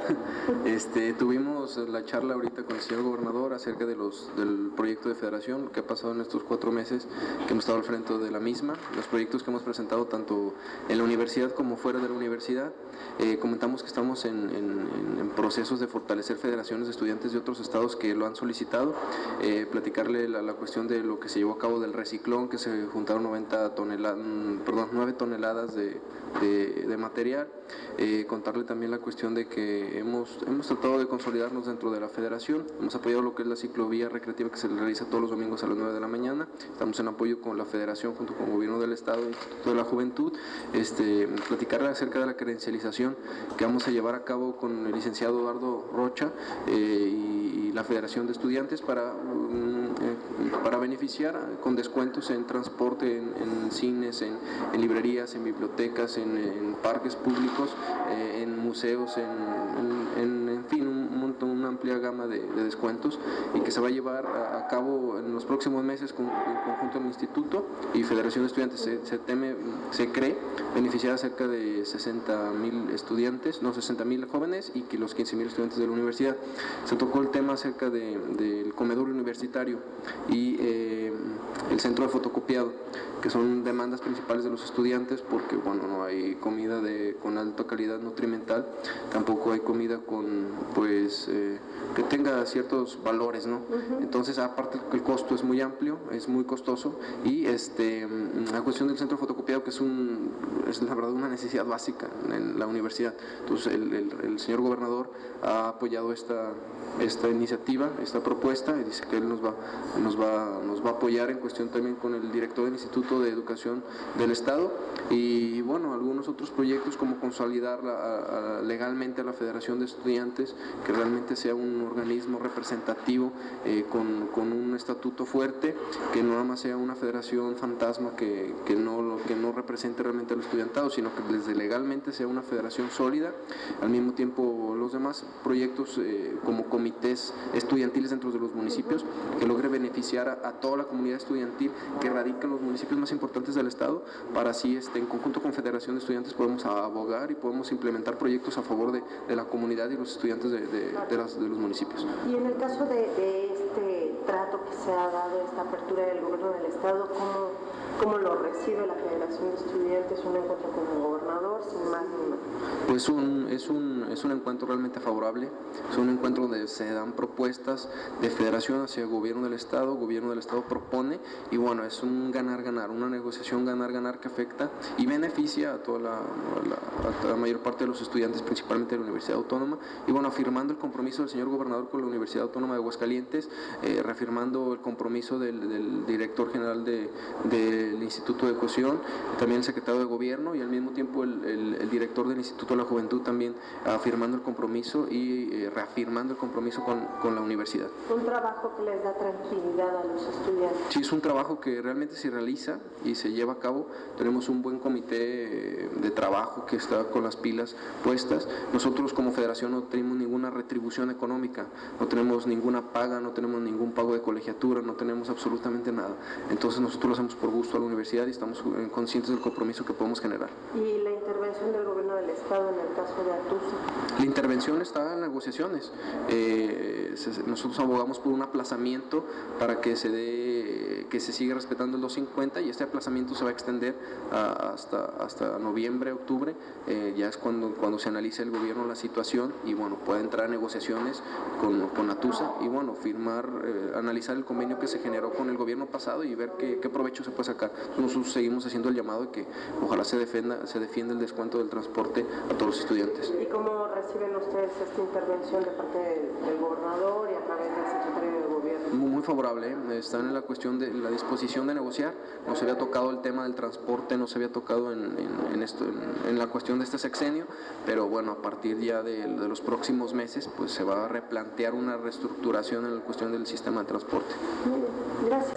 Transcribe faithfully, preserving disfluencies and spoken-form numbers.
Este, tuvimos la charla ahorita con el señor gobernador acerca de los, del proyecto de federación, lo que ha pasado en estos cuatro meses que hemos estado al frente de la misma, los proyectos que hemos presentado tanto en la universidad como fuera de la universidad. Eh, comentamos que estamos en, en, en procesos de fortalecer federaciones de estudiantes de otros estados que lo han solicitado, eh, platicarle la, la cuestión de lo que se llevó a cabo del reciclón, que se juntaron noventa toneladas, perdón, nueve toneladas de, de, de material, eh, contarle también la cuestión de que hemos, hemos tratado de consolidarnos dentro de la federación, hemos apoyado lo que es la ciclovía recreativa que se realiza todos los domingos a las nueve de la mañana, estamos en apoyo con la federación junto con el gobierno del estado, Instituto de la Juventud, este, platicarle acerca de la credencialización que vamos a llevar a cabo con el licenciado Eduardo Rocha eh, y, y la Federación de Estudiantes para, um, eh, para beneficiar con descuentos en transporte, en, en cines, en, en librerías, en bibliotecas, en, en parques públicos, eh, en museos, en, en, en, en fin, un, un montón, una amplia gama de, de descuentos y que se va a llevar a, a cabo en los próximos meses con, en conjunto del Instituto y Federación de Estudiantes. Se, se teme, se cree beneficiar a cerca de sesenta mil estudiantes, no sesenta mil jóvenes y que los quince mil estudiantes de la universidad. Se tocó el tema acerca del de, comedor universitario y eh, el centro de fotocopiado, que son demandas principales de los estudiantes porque bueno, no hay comida de, con alta calidad nutrimental, tampoco hay comida con pues eh, que tenga ciertos valores, ¿no? Uh-huh. Entonces, aparte que el costo es muy amplio, es muy costoso y este la cuestión del centro fotocopiado, que es un es la verdad una necesidad básica en la universidad. Entonces, el, el, el señor gobernador ha apoyado esta esta iniciativa, esta propuesta, y dice que él nos va, nos va, nos va a apoyar en cuestión también con el director del Instituto de Educación del Estado y bueno, algunos otros proyectos como consolidar la, a, legalmente a la Federación de Estudiantes, que realmente sea un organismo representativo eh, con, con un estatuto fuerte, que no nada más sea una federación fantasma que, que, no, que no represente realmente al estudiantado, sino que desde legalmente sea una federación sólida. Al mismo tiempo, los demás proyectos eh, como comités estudiantiles dentro de los municipios, que logre beneficiar a, a toda la comunidad estudiantil que radica en los municipios más importantes del estado, para así este, en conjunto con Federación de Estudiantes podemos abogar y podemos implementar proyectos a favor de, de la comunidad y los estudiantes de, de, de, las, de los municipios. Y en el caso de, de este trato que se ha dado, esta apertura del gobierno del estado, ¿cómo, cómo lo recibe la Federación de Estudiantes? ¿Un encuentro con el gobernador, sin más ni menos? Pues un, es, un, es un encuentro realmente favorable, es un encuentro donde se dan propuestas de federación hacia el gobierno del estado, el gobierno del estado propone y bueno, es un ganar-ganar, una negociación ganar-ganar que afecta y beneficia a toda la, a la, a toda la mayor parte de los estudiantes, principalmente de la Universidad Autónoma, y bueno, afirmando el compromiso del señor gobernador con la Universidad Autónoma de Aguascalientes, eh, reafirmando el compromiso del, del director general de, del Instituto de Cohesión, también el secretario de Gobierno y al mismo tiempo el, el, el director del Instituto de la Juventud también afirmando el compromiso y eh, reafirmando el compromiso con, con la universidad. Un trabajo que les da tranquilidad a los estudiantes. Sí, es un trabajo que realmente se realiza y se lleva a cabo. Tenemos un buen comité de trabajo que está con las pilas puestas. Nosotros como federación no tenemos ninguna retribución económica, no tenemos ninguna paga, no tenemos ningún pago de colegiatura, no tenemos absolutamente nada. Entonces nosotros lo hacemos por gusto a la universidad y estamos conscientes del compromiso que podemos generar. ¿Y la intervención del gobierno del estado en el caso de Atusa? La intervención está en negociaciones. Eh, nosotros abogamos por un aplazamiento para que se dé, que se siga respetando el doscientos cincuenta y este aplazamiento se va a extender a, hasta, hasta noviembre, octubre, eh, ya es cuando, cuando se analice el gobierno la situación y bueno, puede entrar a negociaciones con, con Atusa y bueno, firmar, eh, analizar el convenio que se generó con el gobierno pasado y ver qué, qué provecho se puede sacar. Nosotros seguimos haciendo el llamado de que ojalá se defienda, se defienda el descuento del transporte a todos los estudiantes. ¿Y cómo reciben ustedes esta intervención de parte del gobernador y a través del secretario de Gobierno? Muy, muy favorable, ¿eh? Están en la cuestión de la disposición de negociar, no se había tocado el tema del transporte, no se había tocado en, en, en, esto, en, en la cuestión de este sexenio, pero bueno, a partir ya de, de los próximos meses pues se va a replantear una reestructuración en la cuestión del sistema de transporte. Muy bien, gracias.